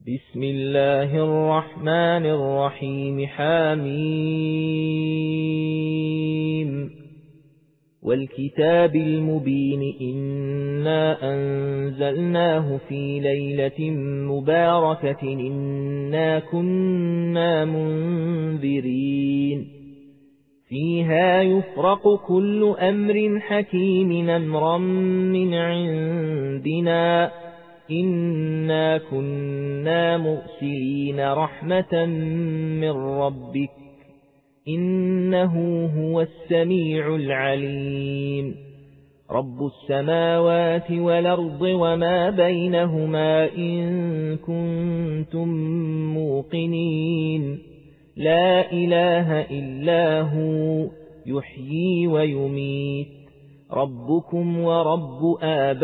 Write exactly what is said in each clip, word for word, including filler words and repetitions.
بسم الله الرحمن الرحيم. حميم. والكتاب المبين إنا أنزلناه في ليلة مباركة إنا كنا منذرين فيها يفرق كل أمر حكيم أمرا من عندنا إنا كنا مرسلين رحمة من ربك إنه هو السميع العليم. رب السماوات والأرض وما بينهما إن كنتم موقنين لا إله إلا هو يحيي ويميت ربكم ورب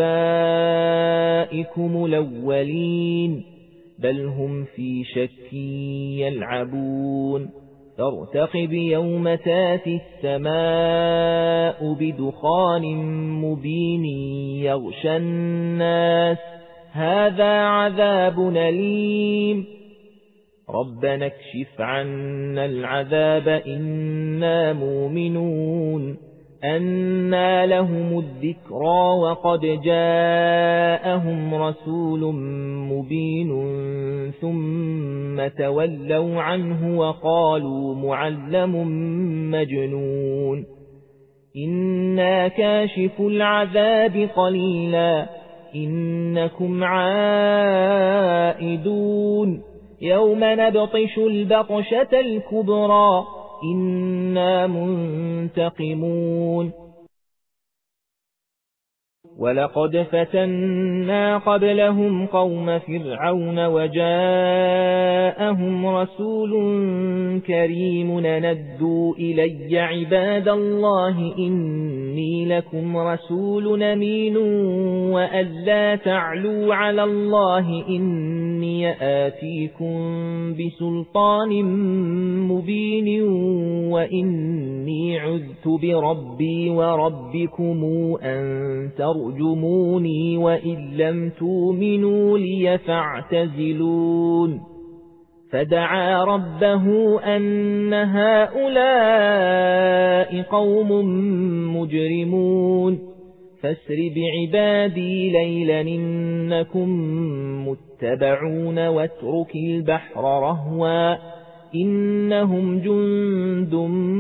آبائكم الأولين بل هم في شك يلعبون فارتقب يوم تاتي السماء بدخان مبين يغشى الناس هذا عذاب أليم ربنا اكشف عنا العذاب إنا مؤمنون أنى لهم الذكرى وقد جاءهم رسول مبين ثم تولوا عنه وقالوا معلم مجنون إنا كاشف العذاب قليلا إنكم عائدون يوم نبطش البطشة الكبرى إنا منتقمون ولقد فتنا قبلهم قوم فرعون وجاءهم رسول كريم ندوا إلي عباد الله إني لكم رسول أمين وأن لا تعلوا على الله إني آتيكم بسلطان مبين وإني عذت بربي وربكم أن ترجموني وإن لم تؤمنوا لي فاعتزلون فدعا ربه أن هؤلاء قوم مجرمون فاسر بعبادي ليلا إنكم متبعون واترك البحر رهوا إنهم جند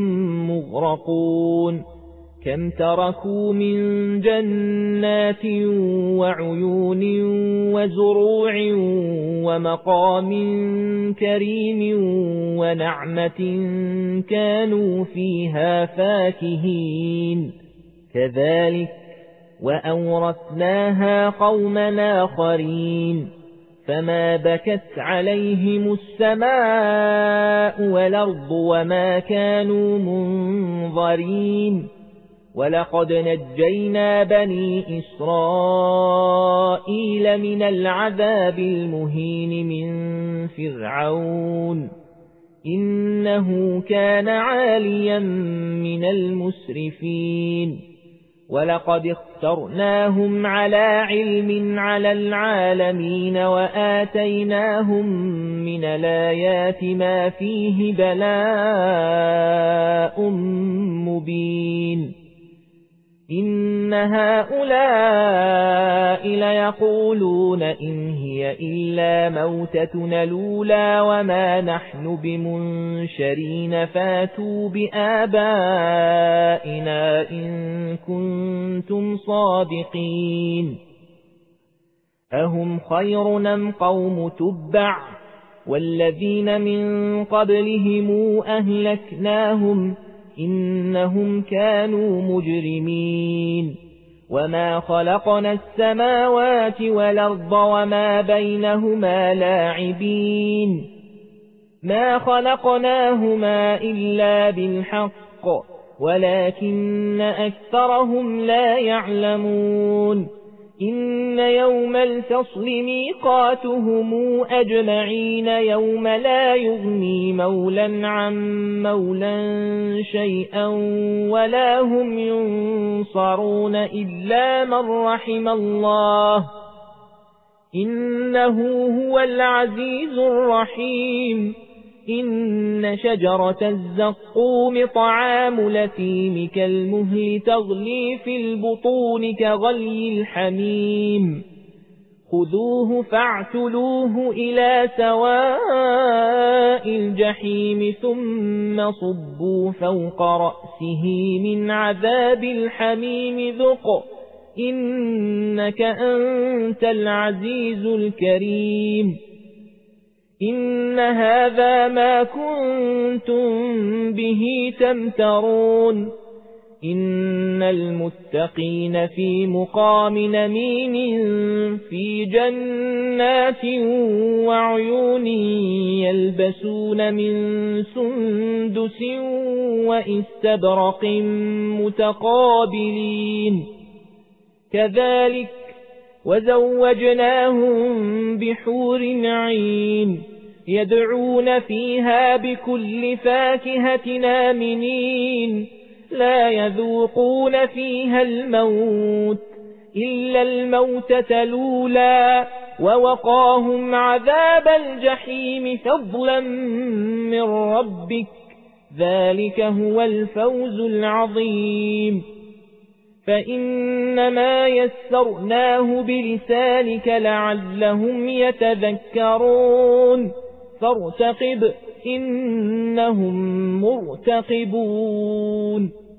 مغرقون كم تركوا من جنات وعيون وزروع ومقام كريم ونعمة كانوا فيها فاكهين كذلك وأورثناها قوما آخرين فما بكت عليهم السماء والأرض وما كانوا منظرين ولقد نجينا بني إسرائيل من العذاب المهين من فرعون إنه كان عاليا من المسرفين ولقد اخترناهم على علم على العالمين وآتيناهم من الآيات ما فيه بلاء مبين إن هؤلاء ليقولون إن هي إلا موتتنا الأولى وما نحن بمنشرين فاتوا بآبائنا إن كنتم صادقين أهم خير أم قوم تبع والذين من قبلهم أهلكناهم إنهم كانوا مجرمين وما خلقنا السماوات والأرض وما بينهما لاعبين ما خلقناهما إلا بالحق ولكن أكثرهم لا يعلمون إن يوم الفصل ميقاتهم أجمعين يوم لا يغني مولا عن مولا شيئا ولا هم ينصرون إلا من رحم الله إنه هو العزيز الرحيم. إن شجرة الزقوم طعام الأثيم كالمهل تغلي في البطون كغلي الحميم. خذوه فاعتلوه إلى سواء الجحيم ثم صبوا فوق رأسه من عذاب الحميم ذق إنك أنت العزيز الكريم. إن هذا ما كنتم به تمترون. إن المتقين في مقام أمين في جنات وعيون يلبسون من سندس وإستبرق متقابلين كذلك وزوجناهم بحور عين يدعون فيها بكل فاكهة آمنين لا يذوقون فيها الموت إلا الموتة الأولى ووقاهم عذاب الجحيم فضلا من ربك ذلك هو الفوز العظيم. فإنما يسرناه بلسانك لعلهم يتذكرون فارتقب إنهم مرتقبون.